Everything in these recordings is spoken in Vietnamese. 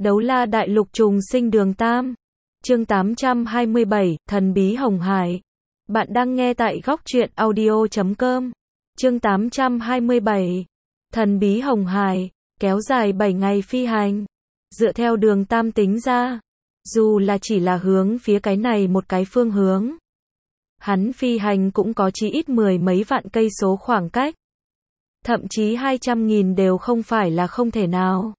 Đấu La Đại Lục trùng sinh Đường Tam. Chương 827, Thần bí Hồng Hải. Bạn đang nghe tại góc truyện audio.com. Chương 827, Thần bí Hồng Hải, kéo dài 7 ngày phi hành. Dựa theo Đường Tam tính ra, dù là chỉ là hướng phía cái này một cái phương hướng, hắn phi hành cũng có chí ít 10 mấy vạn cây số khoảng cách. Thậm chí 200.000 đều không phải là không thể nào.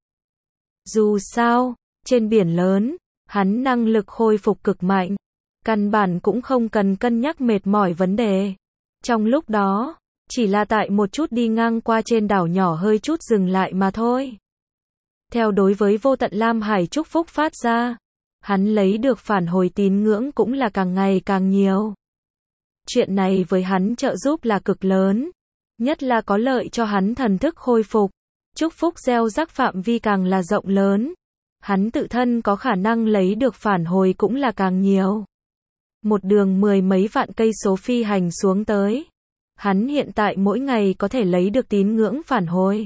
Dù sao, trên biển lớn, hắn năng lực khôi phục cực mạnh, căn bản cũng không cần cân nhắc mệt mỏi vấn đề. Trong lúc đó, chỉ là tại một chút đi ngang qua trên đảo nhỏ hơi chút dừng lại mà thôi. Theo đối với Vô Tận Lam Hải chúc phúc phát ra, hắn lấy được phản hồi tín ngưỡng cũng là càng ngày càng nhiều. Chuyện này với hắn trợ giúp là cực lớn, nhất là có lợi cho hắn thần thức khôi phục. Chúc phúc gieo rắc phạm vi càng là rộng lớn, hắn tự thân có khả năng lấy được phản hồi cũng là càng nhiều. Một đường 10 mấy vạn cây số phi hành xuống tới, hắn hiện tại mỗi ngày có thể lấy được tín ngưỡng phản hồi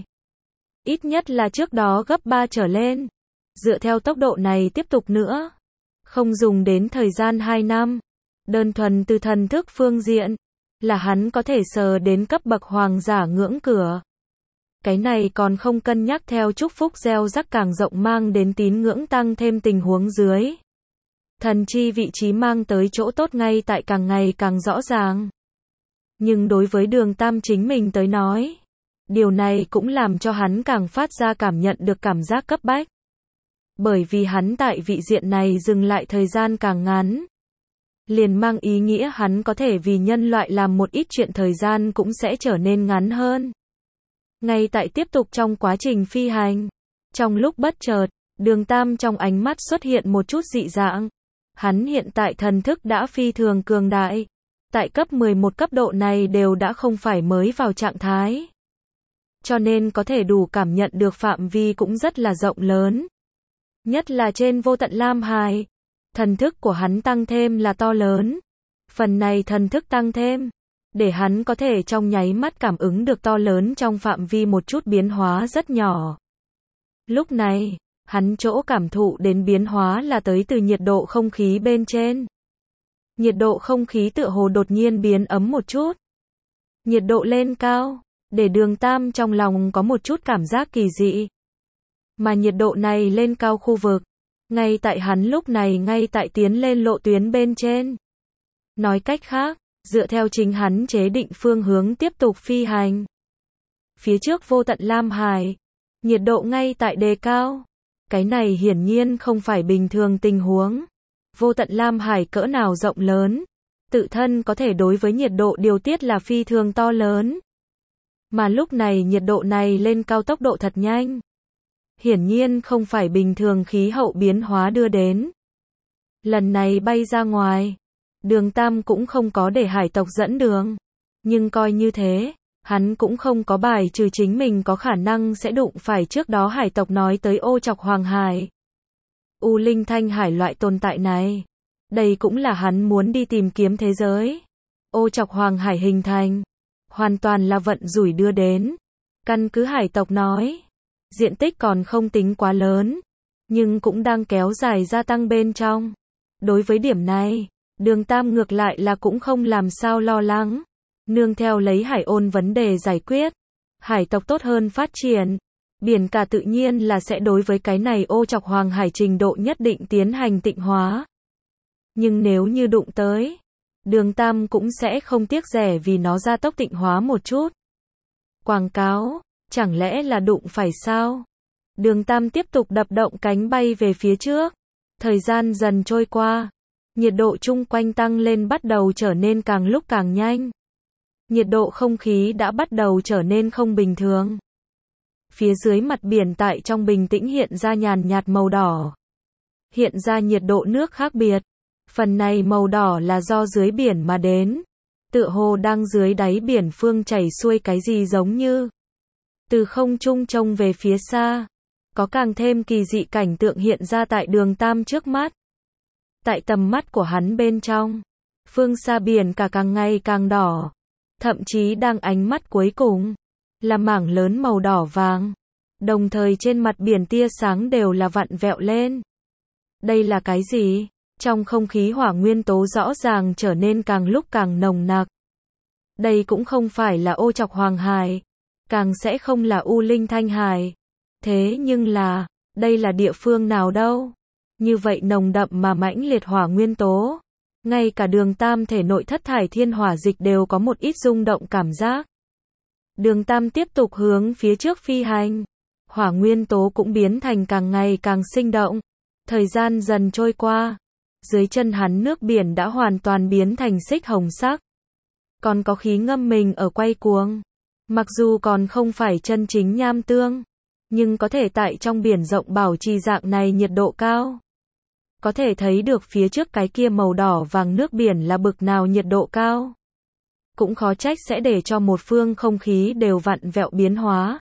ít nhất là trước đó gấp 3 trở lên. Dựa theo tốc độ này tiếp tục nữa, không dùng đến thời gian 2 năm, đơn thuần từ thần thức phương diện, là hắn có thể sờ đến cấp bậc hoàng giả ngưỡng cửa. Cái này còn không cân nhắc theo chúc phúc gieo rắc càng rộng mang đến tín ngưỡng tăng thêm tình huống dưới. Thần chi vị trí mang tới chỗ tốt ngay tại càng ngày càng rõ ràng. Nhưng đối với Đường Tam chính mình tới nói, điều này cũng làm cho hắn càng phát ra cảm nhận được cảm giác cấp bách. Bởi vì hắn tại vị diện này dừng lại thời gian càng ngắn, liền mang ý nghĩa hắn có thể vì nhân loại làm một ít chuyện thời gian cũng sẽ trở nên ngắn hơn. Ngay tại tiếp tục trong quá trình phi hành, trong lúc bất chợt, Đường Tam trong ánh mắt xuất hiện một chút dị dạng. Hắn hiện tại thần thức đã phi thường cường đại. Tại cấp 11 cấp độ này đều đã không phải mới vào trạng thái. Cho nên có thể đủ cảm nhận được phạm vi cũng rất là rộng lớn. Nhất là trên Vô Tận Lam Hải, thần thức của hắn tăng thêm là to lớn. Phần này thần thức tăng thêm, để hắn có thể trong nháy mắt cảm ứng được to lớn trong phạm vi một chút biến hóa rất nhỏ. Lúc này, hắn chỗ cảm thụ đến biến hóa là tới từ nhiệt độ không khí bên trên. Nhiệt độ không khí tựa hồ đột nhiên biến ấm một chút. Nhiệt độ lên cao, để Đường Tam trong lòng có một chút cảm giác kỳ dị. Mà nhiệt độ này lên cao khu vực, ngay tại hắn lúc này ngay tại tiến lên lộ tuyến bên trên. Nói cách khác, dựa theo chính hắn chế định phương hướng tiếp tục phi hành. Phía trước Vô Tận Lam Hải, nhiệt độ ngay tại đề cao. Cái này hiển nhiên không phải bình thường tình huống. Vô Tận Lam Hải cỡ nào rộng lớn, tự thân có thể đối với nhiệt độ điều tiết là phi thường to lớn. Mà lúc này nhiệt độ này lên cao tốc độ thật nhanh. Hiển nhiên không phải bình thường khí hậu biến hóa đưa đến. Lần này bay ra ngoài, Đường Tam cũng không có để hải tộc dẫn đường. Nhưng coi như thế, hắn cũng không có bài trừ chính mình có khả năng sẽ đụng phải trước đó hải tộc nói tới ô trọc Hoàng Hải. U Linh Thanh Hải loại tồn tại này. Đây cũng là hắn muốn đi tìm kiếm thế giới. Ô trọc Hoàng Hải hình thành, hoàn toàn là vận rủi đưa đến. Căn cứ hải tộc nói, diện tích còn không tính quá lớn, nhưng cũng đang kéo dài gia tăng bên trong. Đối với điểm này, Đường Tam ngược lại là cũng không làm sao lo lắng. Nương theo lấy hải ôn vấn đề giải quyết, hải tộc tốt hơn phát triển, biển cả tự nhiên là sẽ đối với cái này ô trọc Hoàng Hải trình độ nhất định tiến hành tịnh hóa. Nhưng nếu như đụng tới, Đường Tam cũng sẽ không tiếc rẻ vì nó gia tốc tịnh hóa một chút. Quảng cáo, chẳng lẽ là đụng phải sao? Đường Tam tiếp tục đập động cánh bay về phía trước. Thời gian dần trôi qua, nhiệt độ chung quanh tăng lên bắt đầu trở nên càng lúc càng nhanh. Nhiệt độ không khí đã bắt đầu trở nên không bình thường. Phía dưới mặt biển tại trong bình tĩnh hiện ra nhàn nhạt màu đỏ. Hiện ra nhiệt độ nước khác biệt. Phần này màu đỏ là do dưới biển mà đến. Tựa hồ đang dưới đáy biển phương chảy xuôi cái gì giống như. Từ không trung trông về phía xa, có càng thêm kỳ dị cảnh tượng hiện ra tại Đường Tam trước mắt. Tại tầm mắt của hắn bên trong, phương xa biển cả càng ngày càng đỏ. Thậm chí đang ánh mắt cuối cùng, là mảng lớn màu đỏ vàng. Đồng thời trên mặt biển tia sáng đều là vặn vẹo lên. Đây là cái gì? Trong không khí hỏa nguyên tố rõ ràng trở nên càng lúc càng nồng nặc. Đây cũng không phải là ô trọc Hoàng Hải, càng sẽ không là U Linh Thanh Hải. Thế nhưng là, đây là địa phương nào đâu? Như vậy nồng đậm mà mãnh liệt hỏa nguyên tố. Ngay cả Đường Tam thể nội thất thải thiên hỏa dịch đều có một ít rung động cảm giác. Đường Tam tiếp tục hướng phía trước phi hành. Hỏa nguyên tố cũng biến thành càng ngày càng sinh động. Thời gian dần trôi qua. Dưới chân hắn nước biển đã hoàn toàn biến thành xích hồng sắc. Còn có khí ngâm mình ở quay cuồng. Mặc dù còn không phải chân chính nham tương, nhưng có thể tại trong biển rộng bảo trì dạng này nhiệt độ cao. Có thể thấy được phía trước cái kia màu đỏ vàng nước biển là bực nào nhiệt độ cao. Cũng khó trách sẽ để cho một phương không khí đều vặn vẹo biến hóa.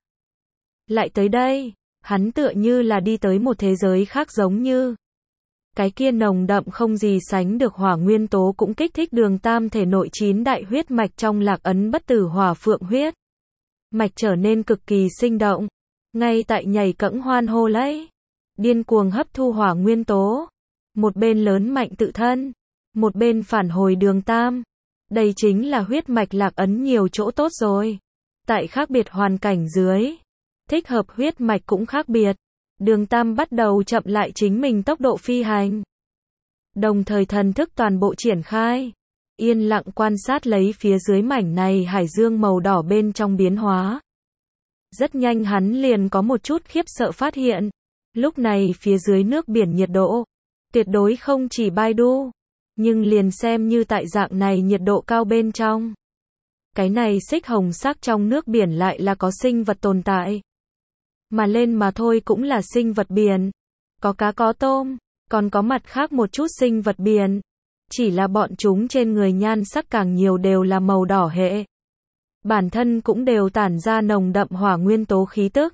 Lại tới đây, hắn tựa như là đi tới một thế giới khác giống như. Cái kia nồng đậm không gì sánh được hỏa nguyên tố cũng kích thích Đường Tam thể nội 9 đại huyết mạch trong Lạc Ấn Bất Tử Hỏa Phượng huyết. Mạch trở nên cực kỳ sinh động, ngay tại nhảy cẫng hoan hô lấy, điên cuồng hấp thu hỏa nguyên tố, một bên lớn mạnh tự thân, một bên phản hồi Đường Tam. Đây chính là huyết mạch Lạc Ấn nhiều chỗ tốt rồi. Tại khác biệt hoàn cảnh dưới, thích hợp huyết mạch cũng khác biệt. Đường Tam bắt đầu chậm lại chính mình tốc độ phi hành. Đồng thời thần thức toàn bộ triển khai, yên lặng quan sát lấy phía dưới mảnh này hải dương màu đỏ bên trong biến hóa. Rất nhanh hắn liền có một chút khiếp sợ phát hiện. Lúc này phía dưới nước biển nhiệt độ tuyệt đối không chỉ Baidu, nhưng liền xem như tại dạng này nhiệt độ cao bên trong. Cái này xích hồng sắc trong nước biển lại là có sinh vật tồn tại. Mà lên mà thôi cũng là sinh vật biển. Có cá có tôm, còn có mặt khác một chút sinh vật biển. Chỉ là bọn chúng trên người nhan sắc càng nhiều đều là màu đỏ hệ. Bản thân cũng đều tản ra nồng đậm hỏa nguyên tố khí tức.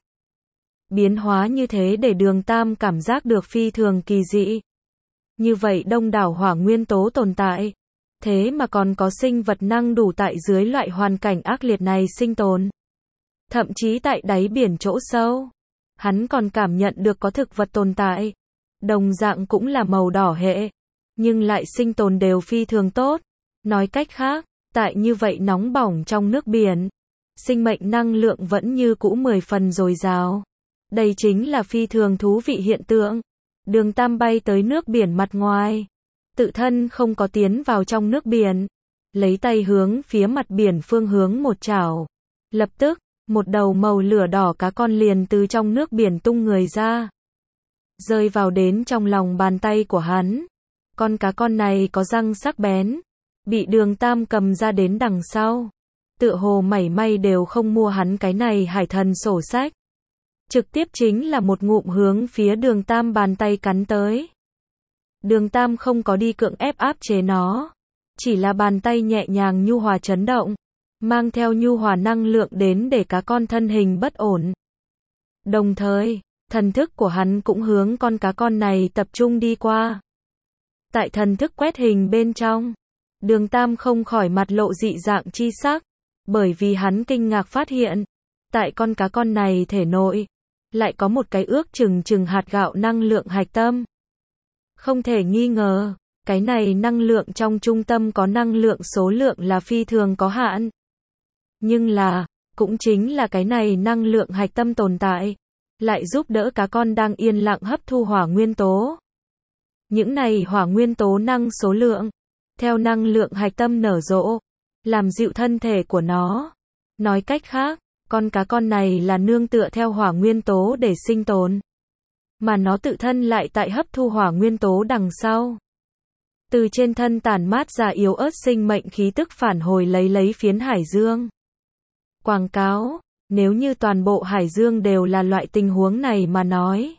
Biến hóa như thế để Đường Tam cảm giác được phi thường kỳ dị. Như vậy đông đảo hỏa nguyên tố tồn tại. Thế mà còn có sinh vật năng đủ tại dưới loại hoàn cảnh ác liệt này sinh tồn. Thậm chí tại đáy biển chỗ sâu, hắn còn cảm nhận được có thực vật tồn tại. Đồng dạng cũng là màu đỏ hệ, nhưng lại sinh tồn đều phi thường tốt. Nói cách khác, tại như vậy nóng bỏng trong nước biển, sinh mệnh năng lượng vẫn như cũ 10 phần dồi dào. Đây chính là phi thường thú vị hiện tượng. Đường Tam bay tới nước biển mặt ngoài, tự thân không có tiến vào trong nước biển, lấy tay hướng phía mặt biển phương hướng một chảo. Lập tức, một đầu màu lửa đỏ cá con liền từ trong nước biển tung người ra, rơi vào đến trong lòng bàn tay của hắn. Con cá con này có răng sắc bén, bị Đường Tam cầm ra đến đằng sau, tựa hồ mảy may đều không mua hắn cái này hải thần sổ sách. Trực tiếp chính là một ngụm hướng phía Đường Tam bàn tay cắn tới. Đường Tam không có đi cưỡng ép áp chế nó, chỉ là bàn tay nhẹ nhàng nhu hòa chấn động, mang theo nhu hòa năng lượng đến để cá con thân hình bất ổn. Đồng thời, thần thức của hắn cũng hướng con cá con này tập trung đi qua. Tại thần thức quét hình bên trong, Đường Tam không khỏi mặt lộ dị dạng chi sắc, bởi vì hắn kinh ngạc phát hiện, tại con cá con này thể nội, lại có một cái ước chừng hạt gạo năng lượng hạch tâm. Không thể nghi ngờ, cái này năng lượng trong trung tâm có năng lượng số lượng là phi thường có hạn. Nhưng là, cũng chính là cái này năng lượng hạch tâm tồn tại, lại giúp đỡ cá con đang yên lặng hấp thu hỏa nguyên tố. Những này hỏa nguyên tố năng số lượng, theo năng lượng hạch tâm nở rộ, làm dịu thân thể của nó. Nói cách khác, con cá con này là nương tựa theo hỏa nguyên tố để sinh tồn, mà nó tự thân lại tại hấp thu hỏa nguyên tố đằng sau. Từ trên thân tản mát ra yếu ớt sinh mệnh khí tức phản hồi lấy phiến hải dương. Quảng cáo, nếu như toàn bộ hải dương đều là loại tình huống này mà nói.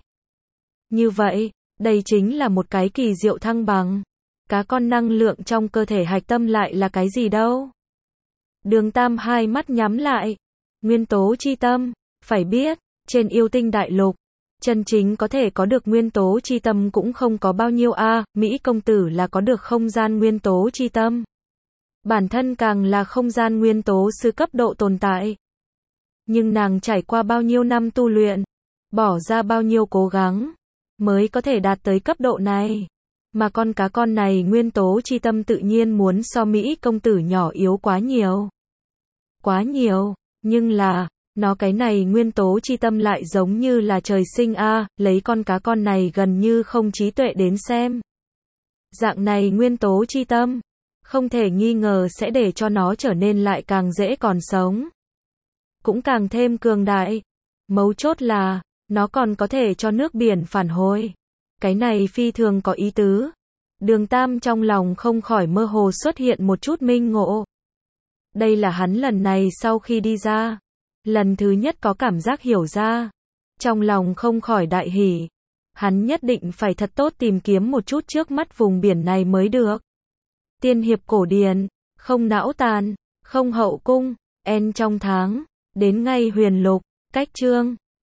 Như vậy, đây chính là một cái kỳ diệu thăng bằng. Cá con năng lượng trong cơ thể hạch tâm lại là cái gì đâu? Đường Tam hai mắt nhắm lại. Nguyên tố chi tâm, phải biết, trên yêu tinh đại lục, chân chính có thể có được nguyên tố chi tâm cũng không có bao nhiêu a. Mỹ công tử là có được không gian nguyên tố chi tâm. Bản thân càng là không gian nguyên tố sư cấp độ tồn tại. Nhưng nàng trải qua bao nhiêu năm tu luyện, bỏ ra bao nhiêu cố gắng, mới có thể đạt tới cấp độ này. Mà con cá con này nguyên tố chi tâm tự nhiên muốn so Mỹ công tử nhỏ yếu quá nhiều. Quá nhiều, nhưng là, nó cái này nguyên tố chi tâm lại giống như là trời sinh a, lấy con cá con này gần như không trí tuệ đến xem. Dạng này nguyên tố chi tâm, không thể nghi ngờ sẽ để cho nó trở nên lại càng dễ còn sống. Cũng càng thêm cường đại. Mấu chốt là, nó còn có thể cho nước biển phản hồi. Cái này phi thường có ý tứ. Đường Tam trong lòng không khỏi mơ hồ xuất hiện một chút minh ngộ. Đây là hắn lần này sau khi đi ra, lần thứ nhất có cảm giác hiểu ra. Trong lòng không khỏi đại hỉ. Hắn nhất định phải thật tốt tìm kiếm một chút trước mắt vùng biển này mới được. Tiên hiệp cổ điển, không não tàn, không hậu cung, en trong tháng, đến ngay huyền lục, cách chương.